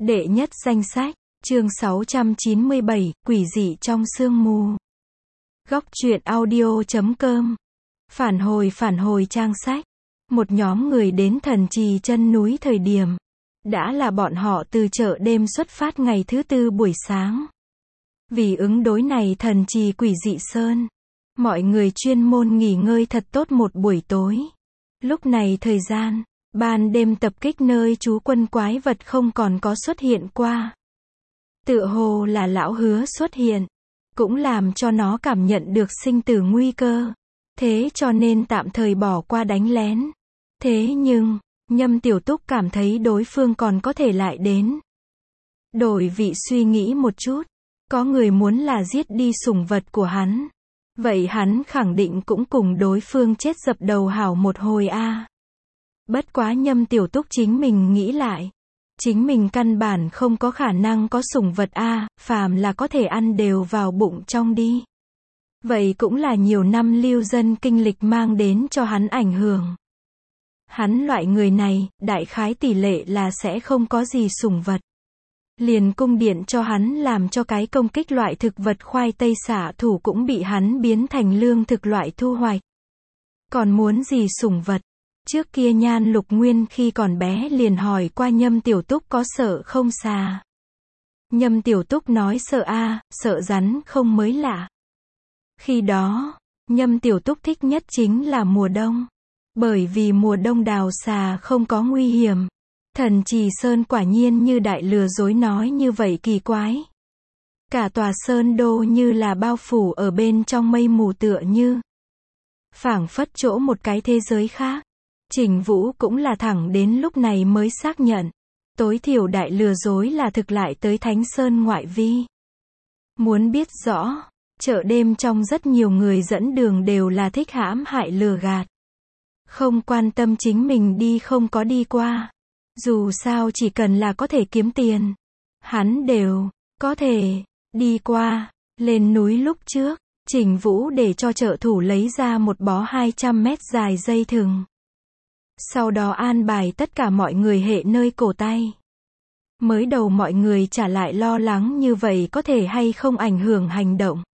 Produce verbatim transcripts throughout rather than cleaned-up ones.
Đệ nhất danh sách, chương sáu trăm chín mươi bảy, quỷ dị trong sương mù. Góc truyện audio chấm com. Phản hồi phản hồi trang sách. Một nhóm người đến thần trì chân núi thời điểm. Đã là bọn họ từ chợ đêm xuất phát ngày thứ tư buổi sáng. Vì ứng đối này thần trì quỷ dị sơn. Mọi người chuyên môn nghỉ ngơi thật tốt một buổi tối. Lúc này thời gian, ban đêm tập kích nơi trú quân quái vật không còn có xuất hiện qua. Tựa hồ là lão hứa xuất hiện, cũng làm cho nó cảm nhận được sinh tử nguy cơ. Thế cho nên tạm thời bỏ qua đánh lén. Thế nhưng, Nhâm Tiểu Túc cảm thấy đối phương còn có thể lại đến. Đổi vị suy nghĩ một chút, có người muốn là giết đi sủng vật của hắn. Vậy hắn khẳng định cũng cùng đối phương chết dập đầu hảo một hồi a. À. Bất quá Nhâm Tiểu Túc chính mình nghĩ lại. Chính mình căn bản không có khả năng có sủng vật a, à, phàm là có thể ăn đều vào bụng trong đi. Vậy cũng là nhiều năm lưu dân kinh lịch mang đến cho hắn ảnh hưởng. Hắn loại người này, đại khái tỷ lệ là sẽ không có gì sủng vật. Liền cung điện cho hắn làm cho cái công kích loại thực vật khoai tây xả thủ cũng bị hắn biến thành lương thực loại thu hoạch. Còn muốn gì sủng vật? Trước kia Nhan Lục Nguyên khi còn bé liền hỏi qua Nhâm Tiểu Túc có sợ không xà. Nhâm Tiểu Túc nói sợ a, à, sợ rắn không mới lạ. Khi đó, Nhâm Tiểu Túc thích nhất chính là mùa đông. Bởi vì mùa đông đào xà không có nguy hiểm. Thần Trì Sơn quả nhiên như đại lừa dối nói như vậy kỳ quái. Cả tòa sơn đô như là bao phủ ở bên trong mây mù tựa như. Phảng phất chỗ một cái thế giới khác. Trình Vũ cũng là thẳng đến lúc này mới xác nhận. Tối thiểu đại lừa dối là thực lại tới Thánh Sơn ngoại vi. Muốn biết rõ, chợ đêm trong rất nhiều người dẫn đường đều là thích hãm hại lừa gạt. Không quan tâm chính mình đi không có đi qua. Dù sao chỉ cần là có thể kiếm tiền. Hắn đều có thể đi qua. Lên núi lúc trước, Trình Vũ để cho trợ thủ lấy ra một bó hai trăm mét dài dây thừng. Sau đó an bài tất cả mọi người hệ nơi cổ tay. Mới đầu mọi người trả lại lo lắng như vậy có thể hay không ảnh hưởng hành động.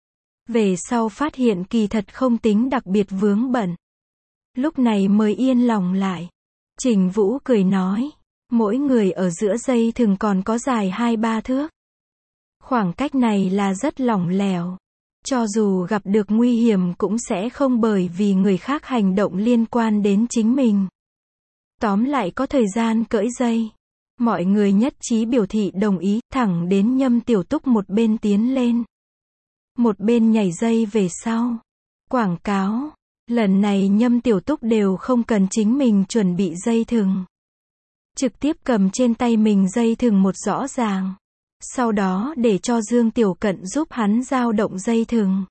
Về sau phát hiện kỳ thật không tính đặc biệt vướng bận. Lúc này mới yên lòng lại. Trình Vũ cười nói, mỗi người ở giữa dây thừng còn có dài hai ba thước. Khoảng cách này là rất lỏng lẻo. Cho dù gặp được nguy hiểm cũng sẽ không bởi vì người khác hành động liên quan đến chính mình. Tóm lại có thời gian cởi dây. Mọi người nhất trí biểu thị đồng ý, thẳng đến Nhâm Tiểu Túc một bên tiến lên. Một bên nhảy dây về sau. Quảng cáo. Lần này Nhâm Tiểu Túc đều không cần chính mình chuẩn bị dây thừng. Trực tiếp cầm trên tay mình dây thừng một rõ ràng. Sau đó để cho Dương Tiểu Cận giúp hắn dao động dây thừng.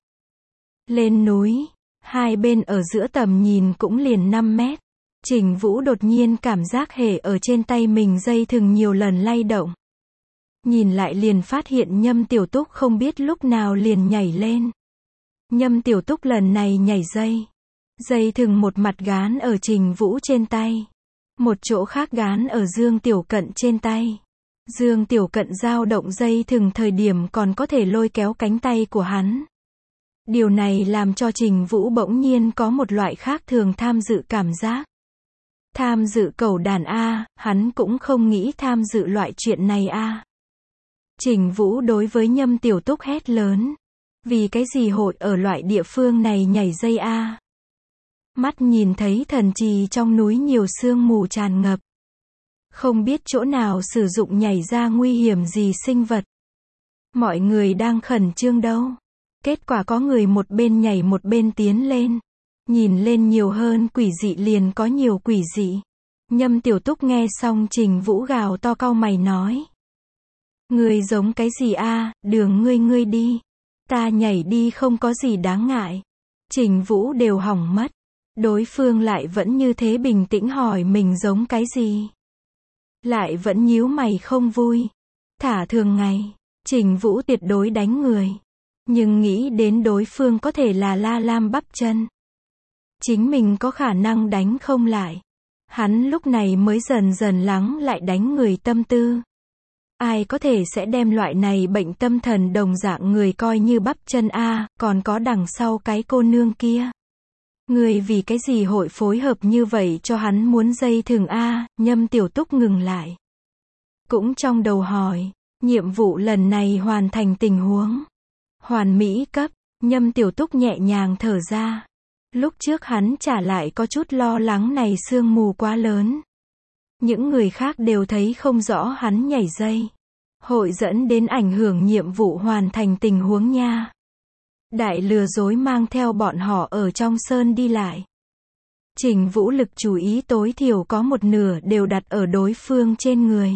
Lên núi, hai bên ở giữa tầm nhìn cũng liền năm mét. Trình Vũ đột nhiên cảm giác hề ở trên tay mình dây thừng nhiều lần lay động. Nhìn lại liền phát hiện Nhâm Tiểu Túc không biết lúc nào liền nhảy lên. Nhâm Tiểu Túc lần này nhảy dây. Dây thừng một mặt gán ở Trình Vũ trên tay. Một chỗ khác gán ở Dương Tiểu Cận trên tay. Dương Tiểu Cận dao động dây thừng thời điểm còn có thể lôi kéo cánh tay của hắn. Điều này làm cho Trình Vũ bỗng nhiên có một loại khác thường tham dự cảm giác. Tham dự cầu đàn A, hắn cũng không nghĩ tham dự loại chuyện này A. Trình Vũ đối với Nhâm Tiểu Túc hét lớn. Vì cái gì hội ở loại địa phương này nhảy dây A? Mắt nhìn thấy thần trì trong núi nhiều sương mù tràn ngập. Không biết chỗ nào sử dụng nhảy ra nguy hiểm gì sinh vật. Mọi người đang khẩn trương đâu. Kết quả có người một bên nhảy một bên tiến lên. Nhìn lên nhiều hơn quỷ dị liền có nhiều quỷ dị. Nhâm Tiểu Túc nghe xong Trình Vũ gào to cau mày nói. Ngươi giống cái gì a, đường ngươi ngươi đi. Ta nhảy đi không có gì đáng ngại. Trình Vũ đều hỏng mất. Đối phương lại vẫn như thế bình tĩnh hỏi mình giống cái gì. Lại vẫn nhíu mày không vui. Thả thường ngày, Trình Vũ tuyệt đối đánh người. Nhưng nghĩ đến đối phương có thể là La Lam bắp chân. Chính mình có khả năng đánh không lại. Hắn lúc này mới dần dần lắng lại đánh người tâm tư. Ai có thể sẽ đem loại này bệnh tâm thần đồng dạng người coi như bắp chân a, còn có đằng sau cái cô nương kia. Người vì cái gì hội phối hợp như vậy cho hắn muốn dây thừng a, Nhâm Tiểu Túc ngừng lại. Cũng trong đầu hỏi, nhiệm vụ lần này hoàn thành tình huống. Hoàn mỹ cấp, Nhâm Tiểu Túc nhẹ nhàng thở ra. Lúc trước hắn trả lại có chút lo lắng này sương mù quá lớn. Những người khác đều thấy không rõ hắn nhảy dây. Hội dẫn đến ảnh hưởng nhiệm vụ hoàn thành tình huống nha. Đại lừa dối mang theo bọn họ ở trong sơn đi lại. Trình Vũ lực chú ý tối thiểu có một nửa đều đặt ở đối phương trên người.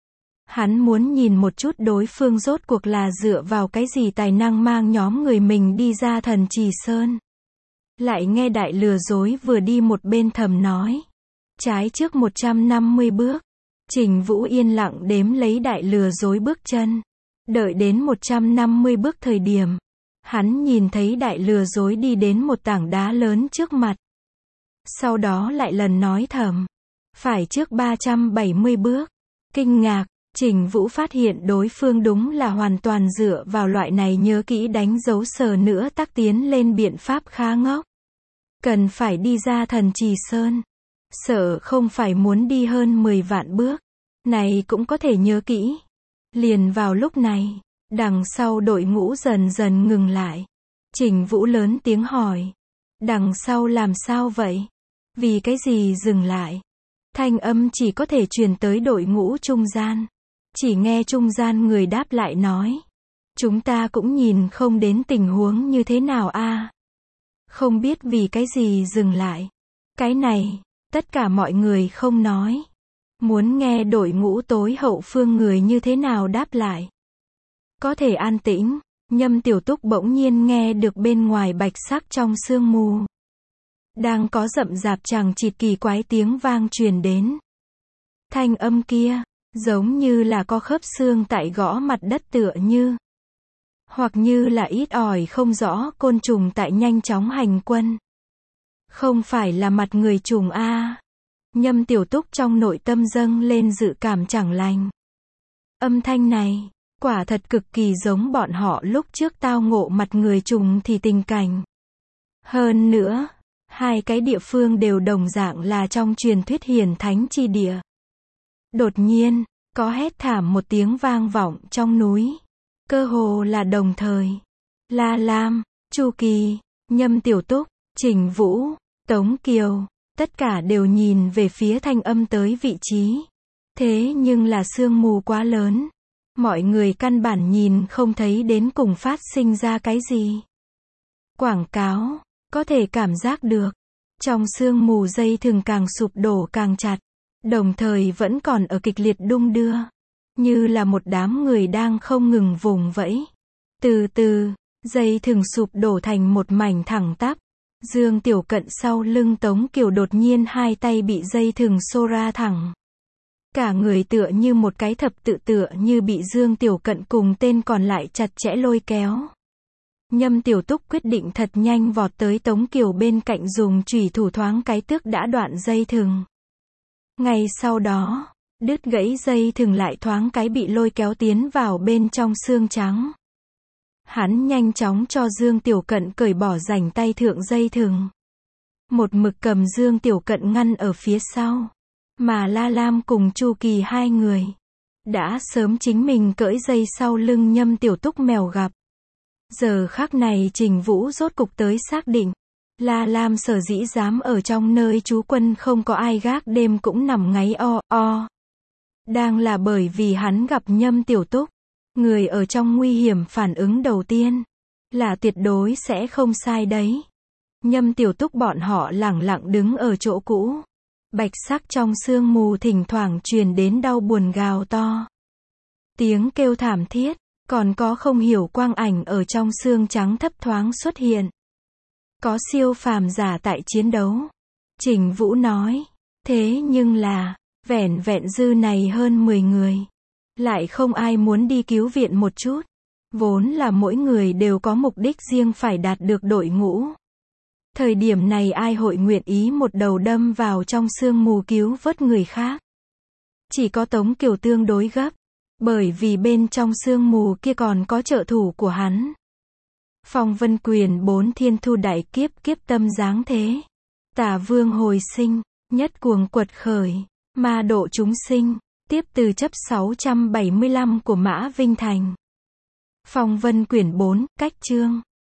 Hắn muốn nhìn một chút đối phương rốt cuộc là dựa vào cái gì tài năng mang nhóm người mình đi ra Thần Trì Sơn. Lại nghe đại lừa dối vừa đi một bên thầm nói. Trái trước một trăm năm mươi bước. Trình Vũ yên lặng đếm lấy đại lừa dối bước chân. Đợi đến một trăm năm mươi bước thời điểm. Hắn nhìn thấy đại lừa dối đi đến một tảng đá lớn trước mặt. Sau đó lại lần nói thầm. Phải trước ba trăm bảy mươi bước. Kinh ngạc, Trình Vũ phát hiện đối phương đúng là hoàn toàn dựa vào loại này nhớ kỹ đánh dấu sờ nữa tác tiến lên biện pháp khá ngốc. Cần phải đi ra Thần Trì Sơn. Sợ không phải muốn đi hơn mười vạn bước. Này cũng có thể nhớ kỹ. Liền vào lúc này, đằng sau đội ngũ dần dần ngừng lại. Trình Vũ lớn tiếng hỏi. Đằng sau làm sao vậy? Vì cái gì dừng lại? Thanh âm chỉ có thể truyền tới đội ngũ trung gian. Chỉ nghe trung gian người đáp lại nói. Chúng ta cũng nhìn không đến tình huống như thế nào a. Không biết vì cái gì dừng lại. Cái này, tất cả mọi người không nói. Muốn nghe đội ngũ tối hậu phương người như thế nào đáp lại. Có thể an tĩnh, Nhâm Tiểu Túc bỗng nhiên nghe được bên ngoài bạch sắc trong sương mù. Đang có rậm rạp chằng chịt kỳ quái tiếng vang truyền đến. Thanh âm kia, giống như là có khớp xương tại gõ mặt đất tựa như. Hoặc như là ít ỏi không rõ côn trùng tại nhanh chóng hành quân. Không phải là mặt người trùng a. Nhâm Tiểu Túc trong nội tâm dâng lên dự cảm chẳng lành. Âm thanh này, quả thật cực kỳ giống bọn họ lúc trước tao ngộ mặt người trùng thì tình cảnh. Hơn nữa, hai cái địa phương đều đồng dạng là trong truyền thuyết hiền thánh chi địa. Đột nhiên, có hét thảm một tiếng vang vọng trong núi. Cơ hồ là đồng thời. La Lam, Chu Kỳ, Nhâm Tiểu Túc, Trình Vũ, Tống Kiều, tất cả đều nhìn về phía thanh âm tới vị trí. Thế nhưng là sương mù quá lớn. Mọi người căn bản nhìn không thấy đến cùng phát sinh ra cái gì. Quảng cáo, có thể cảm giác được. Trong sương mù dây thừng càng sụp đổ càng chặt. Đồng thời vẫn còn ở kịch liệt đung đưa. Như là một đám người đang không ngừng vùng vẫy. Từ từ, dây thừng sụp đổ thành một mảnh thẳng tắp. Dương Tiểu Cận sau lưng Tống Kiều đột nhiên hai tay bị dây thừng xô ra thẳng. Cả người tựa như một cái thập tự tựa như bị Dương Tiểu Cận cùng tên còn lại chặt chẽ lôi kéo. Nhâm Tiểu Túc quyết định thật nhanh vọt tới Tống Kiều bên cạnh dùng chủy thủ thoáng cái tước đã đoạn dây thừng. Ngay sau đó, đứt gãy dây thừng lại thoáng cái bị lôi kéo tiến vào bên trong xương trắng. Hắn nhanh chóng cho Dương Tiểu Cận cởi bỏ rảnh tay thượng dây thừng. Một mực cầm Dương Tiểu Cận ngăn ở phía sau. Mà La Lam cùng Chu Kỳ hai người. Đã sớm chính mình cởi dây sau lưng Nhâm Tiểu Túc mèo gặp. Giờ khắc này Trình Vũ rốt cục tới xác định. La Lam sở dĩ dám ở trong nơi trú quân không có ai gác đêm cũng nằm ngáy o o. Đang là bởi vì hắn gặp Nhâm Tiểu Túc. Người ở trong nguy hiểm phản ứng đầu tiên. Là tuyệt đối sẽ không sai đấy. Nhâm Tiểu Túc bọn họ lẳng lặng đứng ở chỗ cũ. Bạch sắc trong sương mù thỉnh thoảng truyền đến đau buồn gào to. Tiếng kêu thảm thiết. Còn có không hiểu quang ảnh ở trong xương trắng thấp thoáng xuất hiện. Có siêu phàm giả tại chiến đấu. Trình Vũ nói. Thế nhưng là, vẻn vẹn dư này hơn mười người. Lại không ai muốn đi cứu viện một chút. Vốn là mỗi người đều có mục đích riêng phải đạt được đội ngũ. Thời điểm này ai hội nguyện ý một đầu đâm vào trong sương mù cứu vớt người khác. Chỉ có Tống Kiều tương đối gấp. Bởi vì bên trong sương mù kia còn có trợ thủ của hắn. Phong vân quyền bốn thiên thu đại kiếp, kiếp tâm giáng thế. Tả vương hồi sinh, nhất cuồng quật khởi, ma độ chúng sinh. Tiếp từ chấp sáu trăm bảy mươi lăm của Mã Vinh Thành. Phong vân quyển bốn, cách chương.